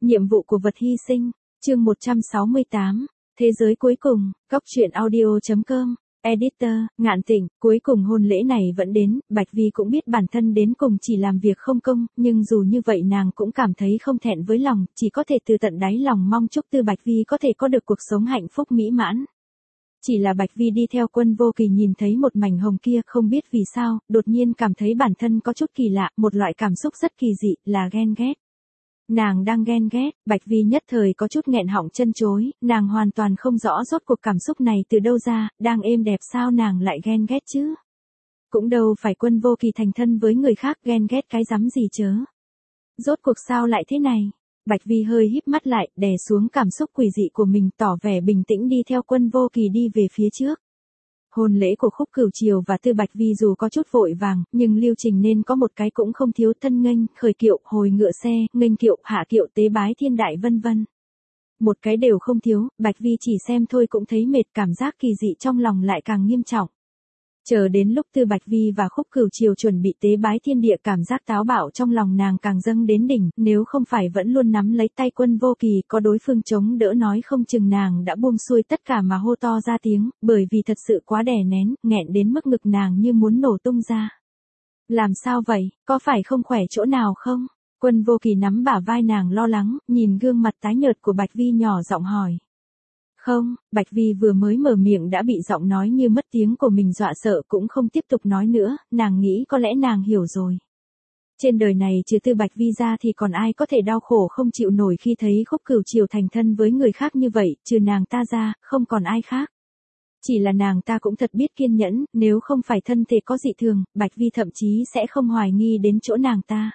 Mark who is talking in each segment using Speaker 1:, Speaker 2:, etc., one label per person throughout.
Speaker 1: Nhiệm vụ của vật hy sinh, chương 168, Thế giới cuối cùng, Góc truyện audio.com, Editor, Ngạn Tịnh, cuối cùng hôn lễ này vẫn đến, Bạch Vi cũng biết bản thân đến cùng chỉ làm việc không công, nhưng dù như vậy nàng cũng cảm thấy không thẹn với lòng, chỉ có thể từ tận đáy lòng mong chúc Tư Bạch Vi có thể có được cuộc sống hạnh phúc mỹ mãn. Chỉ là Bạch Vi đi theo Quân Vô Kỳ nhìn thấy một mảnh hồng kia không biết vì sao, đột nhiên cảm thấy bản thân có chút kỳ lạ, một loại cảm xúc rất kỳ dị, là ghen ghét. Nàng đang ghen ghét, Bạch Vi nhất thời có chút nghẹn họng chân chối, nàng hoàn toàn không rõ rốt cuộc cảm xúc này từ đâu ra, đang êm đẹp sao nàng lại ghen ghét chứ? Cũng đâu phải Quân Vô Kỳ thành thân với người khác ghen ghét cái rắm gì chớ. Rốt cuộc sao lại thế này? Bạch Vi hơi híp mắt lại, đè xuống cảm xúc quỷ dị của mình, tỏ vẻ bình tĩnh đi theo Quân Vô Kỳ đi về phía trước. Hôn lễ của Khúc Cửu Triều và Tư Bạch Vi dù có chút vội vàng, nhưng lưu trình nên có một cái cũng không thiếu: thân nghênh, khởi kiệu, hồi ngựa xe, nghênh kiệu, hạ kiệu, tế bái thiên đại vân vân. Một cái đều không thiếu, Bạch Vi chỉ xem thôi cũng thấy mệt, cảm giác kỳ dị trong lòng lại càng nghiêm trọng. Chờ đến lúc Tư Bạch Vi và Khúc Cửu Triều chuẩn bị tế bái thiên địa, cảm giác táo bạo trong lòng nàng càng dâng đến đỉnh, nếu không phải vẫn luôn nắm lấy tay Quân Vô Kỳ, có đối phương chống đỡ nói không chừng nàng đã buông xuôi tất cả mà hô to ra tiếng, bởi vì thật sự quá đè nén, nghẹn đến mức ngực nàng như muốn nổ tung ra. Làm sao vậy, có phải không khỏe chỗ nào không? Quân Vô Kỳ nắm bả vai nàng lo lắng, nhìn gương mặt tái nhợt của Bạch Vi nhỏ giọng hỏi. Không, Bạch Vi vừa mới mở miệng đã bị giọng nói như mất tiếng của mình dọa sợ, cũng không tiếp tục nói nữa, nàng nghĩ có lẽ nàng hiểu rồi. Trên đời này trừ Tư Bạch Vi ra thì còn ai có thể đau khổ không chịu nổi khi thấy Khúc Cửu Triều thành thân với người khác như vậy, trừ nàng ta ra, không còn ai khác. Chỉ là nàng ta cũng thật biết kiên nhẫn, nếu không phải thân thể có dị thường, Bạch Vi thậm chí sẽ không hoài nghi đến chỗ nàng ta.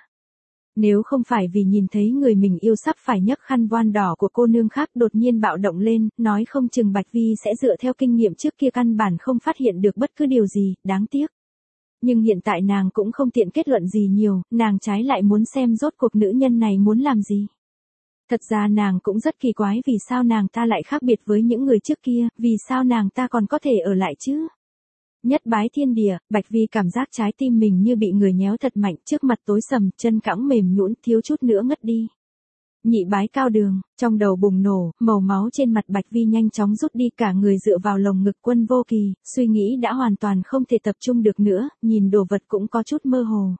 Speaker 1: Nếu không phải vì nhìn thấy người mình yêu sắp phải nhấc khăn voan đỏ của cô nương khác đột nhiên bạo động lên, nói không chừng Bạch Vi sẽ dựa theo kinh nghiệm trước kia căn bản không phát hiện được bất cứ điều gì, đáng tiếc. Nhưng hiện tại nàng cũng không tiện kết luận gì nhiều, nàng trái lại muốn xem rốt cuộc nữ nhân này muốn làm gì. Thật ra nàng cũng rất kỳ quái vì sao nàng ta lại khác biệt với những người trước kia, vì sao nàng ta còn có thể ở lại chứ. Nhất bái thiên địa, Bạch Vi cảm giác trái tim mình như bị người nhéo thật mạnh, trước mặt tối sầm, chân cẳng mềm nhũn, thiếu chút nữa ngất đi. Nhị bái cao đường, trong đầu bùng nổ, màu máu trên mặt Bạch Vi nhanh chóng rút đi, cả người dựa vào lồng ngực Quân Vô Kỳ, suy nghĩ đã hoàn toàn không thể tập trung được nữa, nhìn đồ vật cũng có chút mơ hồ.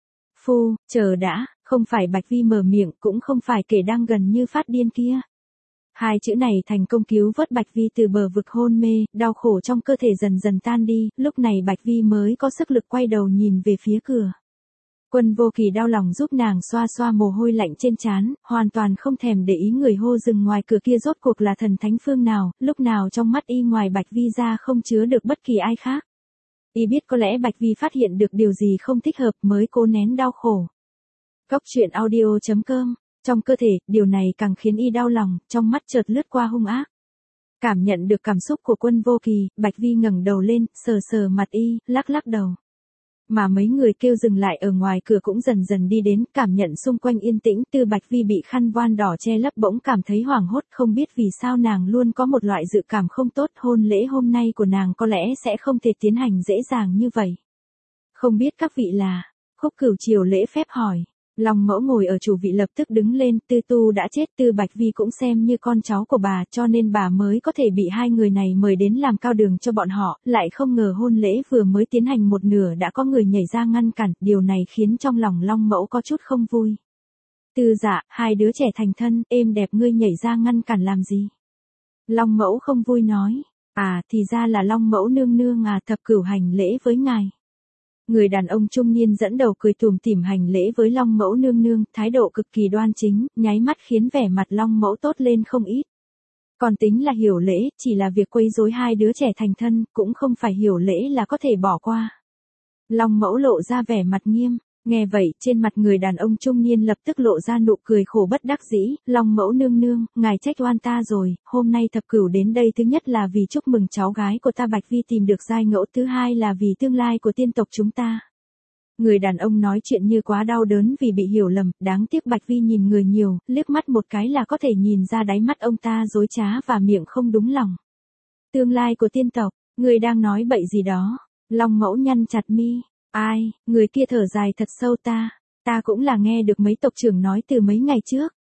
Speaker 1: Phu, chờ đã, không phải Bạch Vi mở miệng, cũng không phải kẻ đang gần như phát điên kia. Hai chữ này thành công cứu vớt Bạch Vi từ bờ vực hôn mê, đau khổ trong cơ thể dần dần tan đi, lúc này Bạch Vi mới có sức lực quay đầu nhìn về phía cửa. Quân Vô Kỳ đau lòng giúp nàng xoa xoa mồ hôi lạnh trên trán, hoàn toàn không thèm để ý người hô dừng ngoài cửa kia rốt cuộc là thần thánh phương nào, lúc nào trong mắt y ngoài Bạch Vi ra không chứa được bất kỳ ai khác. Y biết có lẽ Bạch Vi phát hiện được điều gì không thích hợp mới cố nén đau khổ. Góc truyện audio.com. Trong cơ thể, điều này càng khiến y đau lòng, trong mắt chợt lướt qua hung ác. Cảm nhận được cảm xúc của Quân Vô Kỳ, Bạch Vi ngẩng đầu lên, sờ sờ mặt y, lắc lắc đầu. Mà mấy người kêu dừng lại ở ngoài cửa cũng dần dần đi đến, cảm nhận xung quanh yên tĩnh. Tư Bạch Vi bị khăn voan đỏ che lấp bỗng cảm thấy hoảng hốt, không biết vì sao nàng luôn có một loại dự cảm không tốt, hôn lễ hôm nay của nàng có lẽ sẽ không thể tiến hành dễ dàng như vậy. Không biết các vị là, Khúc Cửu Triều lễ phép hỏi. Long Mẫu ngồi ở chủ vị lập tức đứng lên, Tư Tu đã chết, Tư Bạch Vi cũng xem như con cháu của bà, cho nên bà mới có thể bị hai người này mời đến làm cao đường cho bọn họ, lại không ngờ hôn lễ vừa mới tiến hành một nửa đã có người nhảy ra ngăn cản, điều này khiến trong lòng Long Mẫu có chút không vui. Tư Dạ, hai đứa trẻ thành thân, êm đẹp ngươi nhảy ra ngăn cản làm gì? Long Mẫu không vui nói, thì ra là Long Mẫu nương nương thập cửu hành lễ với ngài. Người đàn ông trung niên dẫn đầu cười tủm tỉm hành lễ với Long Mẫu nương nương, thái độ cực kỳ đoan chính, nháy mắt khiến vẻ mặt Long Mẫu tốt lên không ít. Còn tính là hiểu lễ, chỉ là việc quấy rối hai đứa trẻ thành thân, cũng không phải hiểu lễ là có thể bỏ qua. Long Mẫu lộ ra vẻ mặt nghiêm, nghe vậy, trên mặt người đàn ông trung niên lập tức lộ ra nụ cười khổ bất đắc dĩ. Long Mẫu nương nương, ngài trách oan ta rồi, hôm nay thập cửu đến đây thứ nhất là vì chúc mừng cháu gái của ta Bạch Vi tìm được giai ngẫu, thứ hai là vì tương lai của tiên tộc chúng ta. Người đàn ông nói chuyện như quá đau đớn vì bị hiểu lầm, đáng tiếc Bạch Vi nhìn người nhiều, liếc mắt một cái là có thể nhìn ra đáy mắt ông ta dối trá và miệng không đúng lòng. Tương lai của tiên tộc, người đang nói bậy gì đó? Long Mẫu nhăn chặt mi. Ai, người kia thở dài thật sâu, ta cũng là nghe được mấy tộc trưởng nói từ mấy ngày trước.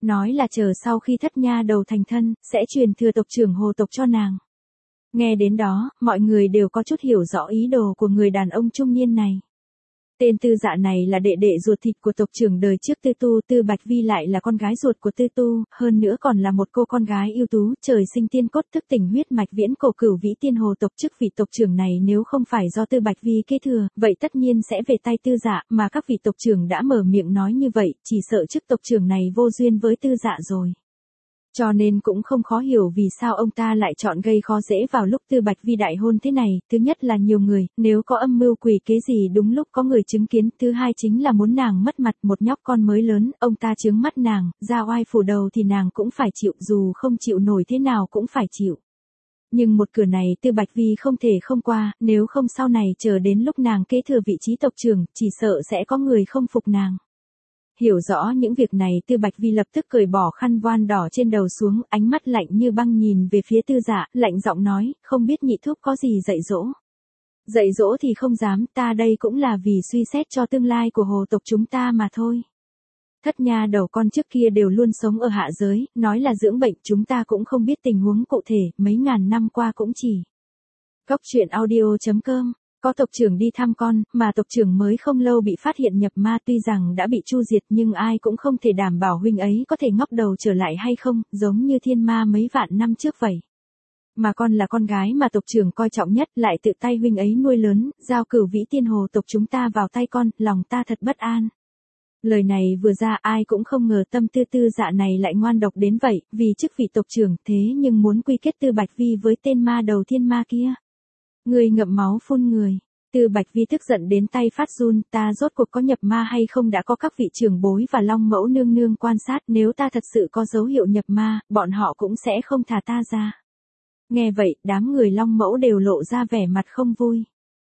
Speaker 1: Nói là chờ sau khi thất nha đầu thành thân, sẽ truyền thừa tộc trưởng Hồ tộc cho nàng. Nghe đến đó, mọi người đều có chút hiểu rõ ý đồ của người đàn ông trung niên này. Tên Tư Dạ này là đệ đệ ruột thịt của tộc trưởng đời trước Tư Tu, Tư Bạch Vi lại là con gái ruột của Tư Tu, hơn nữa còn là một cô con gái ưu tú, trời sinh tiên cốt thức tỉnh huyết mạch viễn cổ cửu vĩ tiên hồ tộc. Chức vị tộc trưởng này nếu không phải do Tư Bạch Vi kế thừa, vậy tất nhiên sẽ về tay Tư Dạ, mà các vị tộc trưởng đã mở miệng nói như vậy, chỉ sợ chức tộc trưởng này vô duyên với Tư Dạ rồi. Cho nên cũng không khó hiểu vì sao ông ta lại chọn gây khó dễ vào lúc Tư Bạch Vi đại hôn thế này, thứ nhất là nhiều người, nếu có âm mưu quỷ kế gì đúng lúc có người chứng kiến, thứ hai chính là muốn nàng mất mặt, một nhóc con mới lớn, ông ta chướng mắt nàng, ra oai phủ đầu thì nàng cũng phải chịu, dù không chịu nổi thế nào cũng phải chịu. Nhưng một cửa này Tư Bạch Vi không thể không qua, nếu không sau này chờ đến lúc nàng kế thừa vị trí tộc trưởng, chỉ sợ sẽ có người không phục nàng. Hiểu rõ những việc này Tư Bạch Vi lập tức cởi bỏ khăn voan đỏ trên đầu xuống, ánh mắt lạnh như băng nhìn về phía Tư Dạ, lạnh giọng nói, không biết nhị thúc có gì dạy dỗ. Dạy dỗ thì không dám, ta đây cũng là vì suy xét cho tương lai của hồ tộc chúng ta mà thôi. Thất nha đầu con trước kia đều luôn sống ở hạ giới, nói là dưỡng bệnh, chúng ta cũng không biết tình huống cụ thể, mấy ngàn năm qua cũng chỉ. Cóc truyện audio.com. Có tộc trưởng đi thăm con, mà tộc trưởng mới không lâu bị phát hiện nhập ma, tuy rằng đã bị chu diệt nhưng ai cũng không thể đảm bảo huynh ấy có thể ngóc đầu trở lại hay không, giống như thiên ma mấy vạn năm trước vậy. Mà con là con gái mà tộc trưởng coi trọng nhất, lại tự tay huynh ấy nuôi lớn, giao cửu vĩ tiên hồ tộc chúng ta vào tay con, lòng ta thật bất an. Lời này vừa ra ai cũng không ngờ tâm tư Tư Dạ này lại ngoan độc đến vậy, vì chức vị tộc trưởng thế nhưng muốn quy kết Tư Bạch Vi với tên ma đầu thiên ma kia. Người ngậm máu phun người. Tư Bạch Vi tức giận đến tay phát run, ta rốt cuộc có nhập ma hay không, đã có các vị trưởng bối và Long Mẫu nương nương quan sát, nếu ta thật sự có dấu hiệu nhập ma, bọn họ cũng sẽ không thả ta ra. Nghe vậy, đám người Long Mẫu đều lộ ra vẻ mặt không vui.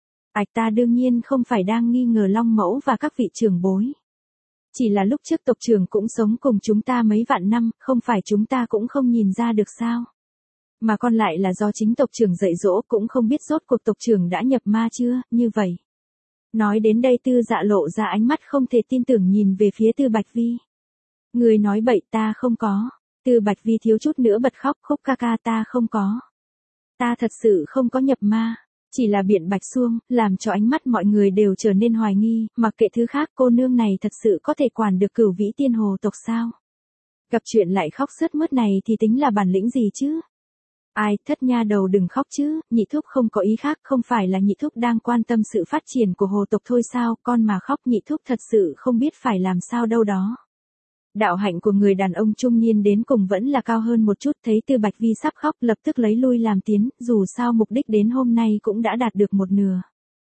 Speaker 1: Ta đương nhiên không phải đang nghi ngờ Long Mẫu và các vị trưởng bối. Chỉ là lúc trước tộc trưởng cũng sống cùng chúng ta mấy vạn năm, không phải chúng ta cũng không nhìn ra được sao. Mà còn lại là do chính tộc trưởng dạy dỗ, cũng không biết rốt cuộc tộc trưởng đã nhập ma chưa, như vậy. Nói đến đây Tư Dạ lộ ra ánh mắt không thể tin tưởng nhìn về phía Tư Bạch Vi. Người nói bậy, ta không có. Tư Bạch Vi thiếu chút nữa bật khóc, Khúc ca ca, ta không có. Ta thật sự không có nhập ma. Chỉ là biện bạch suông, làm cho ánh mắt mọi người đều trở nên hoài nghi, mặc kệ thứ khác, cô nương này thật sự có thể quản được cửu vĩ tiên hồ tộc sao? Gặp chuyện lại khóc sướt mướt này thì tính là bản lĩnh gì chứ? Ai, thất nha đầu đừng khóc chứ, nhị thúc không có ý khác, không phải là nhị thúc đang quan tâm sự phát triển của hồ tộc thôi sao, con mà khóc nhị thúc thật sự không biết phải làm sao đâu đó. Đạo hạnh của người đàn ông trung niên đến cùng vẫn là cao hơn một chút, thấy Tư Bạch Vi sắp khóc lập tức lấy lui làm tiến, dù sao mục đích đến hôm nay cũng đã đạt được một nửa.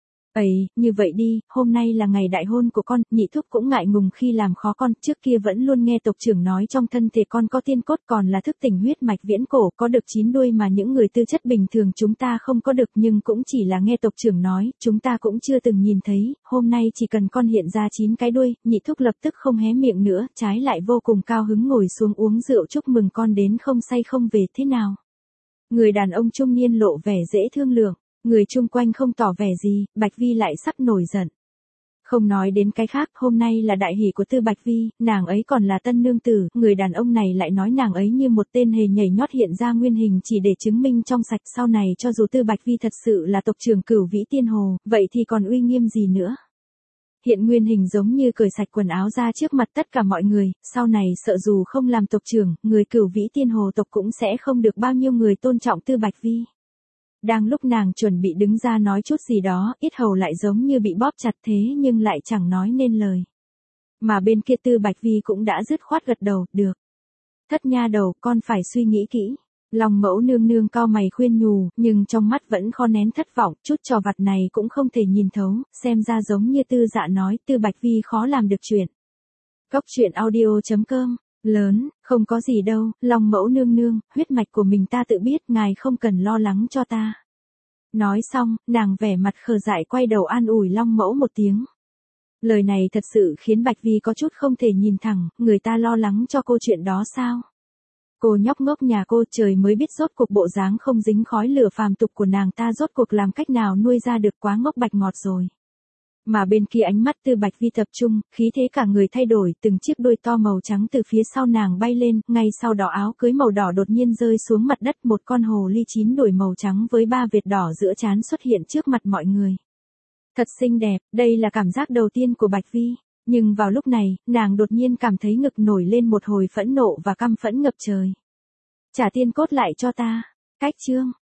Speaker 1: Như vậy đi, hôm nay là ngày đại hôn của con, nhị thúc cũng ngại ngùng khi làm khó con, trước kia vẫn luôn nghe tộc trưởng nói trong thân thể con có tiên cốt còn là thức tỉnh huyết mạch viễn cổ, có được 9 đuôi mà những người tư chất bình thường chúng ta không có được, nhưng cũng chỉ là nghe tộc trưởng nói, chúng ta cũng chưa từng nhìn thấy, hôm nay chỉ cần con hiện ra 9 cái đuôi, nhị thúc lập tức không hé miệng nữa, trái lại vô cùng cao hứng ngồi xuống uống rượu chúc mừng con đến không say không về thế nào. Người đàn ông trung niên lộ vẻ dễ thương lượng. Người chung quanh không tỏ vẻ gì, Bạch Vi lại sắp nổi giận. Không nói đến cái khác, hôm nay là đại hỷ của Tư Bạch Vi, nàng ấy còn là tân nương tử, người đàn ông này lại nói nàng ấy như một tên hề nhảy nhót hiện ra nguyên hình chỉ để chứng minh trong sạch, sau này cho dù Tư Bạch Vi thật sự là tộc trưởng cửu vĩ tiên hồ, vậy thì còn uy nghiêm gì nữa. Hiện nguyên hình giống như cởi sạch quần áo ra trước mặt tất cả mọi người, sau này sợ dù không làm tộc trưởng, người cửu vĩ tiên hồ tộc cũng sẽ không được bao nhiêu người tôn trọng Tư Bạch Vi. Đang lúc nàng chuẩn bị đứng ra nói chút gì đó, yết hầu lại giống như bị bóp chặt thế nhưng lại chẳng nói nên lời. Mà bên kia Tư Bạch Vi cũng đã dứt khoát gật đầu, được. Thất nha đầu, con phải suy nghĩ kỹ. Long Mẫu nương nương cau mày khuyên nhủ, nhưng trong mắt vẫn khó nén thất vọng, chút trò vặt này cũng không thể nhìn thấu, xem ra giống như Tư Dạ nói, Tư Bạch Vi khó làm được chuyện. Cóc truyện audio.com. Lớn, không có gì đâu, Long Mẫu nương nương, huyết mạch của mình ta tự biết, ngài không cần lo lắng cho ta. Nói xong, nàng vẻ mặt khờ dại quay đầu an ủi Long Mẫu một tiếng. Lời này thật sự khiến Bạch Vi có chút không thể nhìn thẳng, người ta lo lắng cho cô chuyện đó sao? Cô nhóc ngốc nhà cô trời mới biết rốt cuộc bộ dáng không dính khói lửa phàm tục của nàng ta rốt cuộc làm cách nào nuôi ra được, quá ngốc bạch ngọt rồi. Mà bên kia ánh mắt Tư Bạch Vi tập trung, khí thế cả người thay đổi, từng chiếc đuôi to màu trắng từ phía sau nàng bay lên, ngay sau đó áo cưới màu đỏ đột nhiên rơi xuống mặt đất, một con hồ ly 9 đuổi màu trắng với 3 vệt đỏ giữa trán xuất hiện trước mặt mọi người. Thật xinh đẹp, đây là cảm giác đầu tiên của Bạch Vi. Nhưng vào lúc này, nàng đột nhiên cảm thấy ngực nổi lên một hồi phẫn nộ và căm phẫn ngập trời. Trả tiên cốt lại cho ta. Cách chương.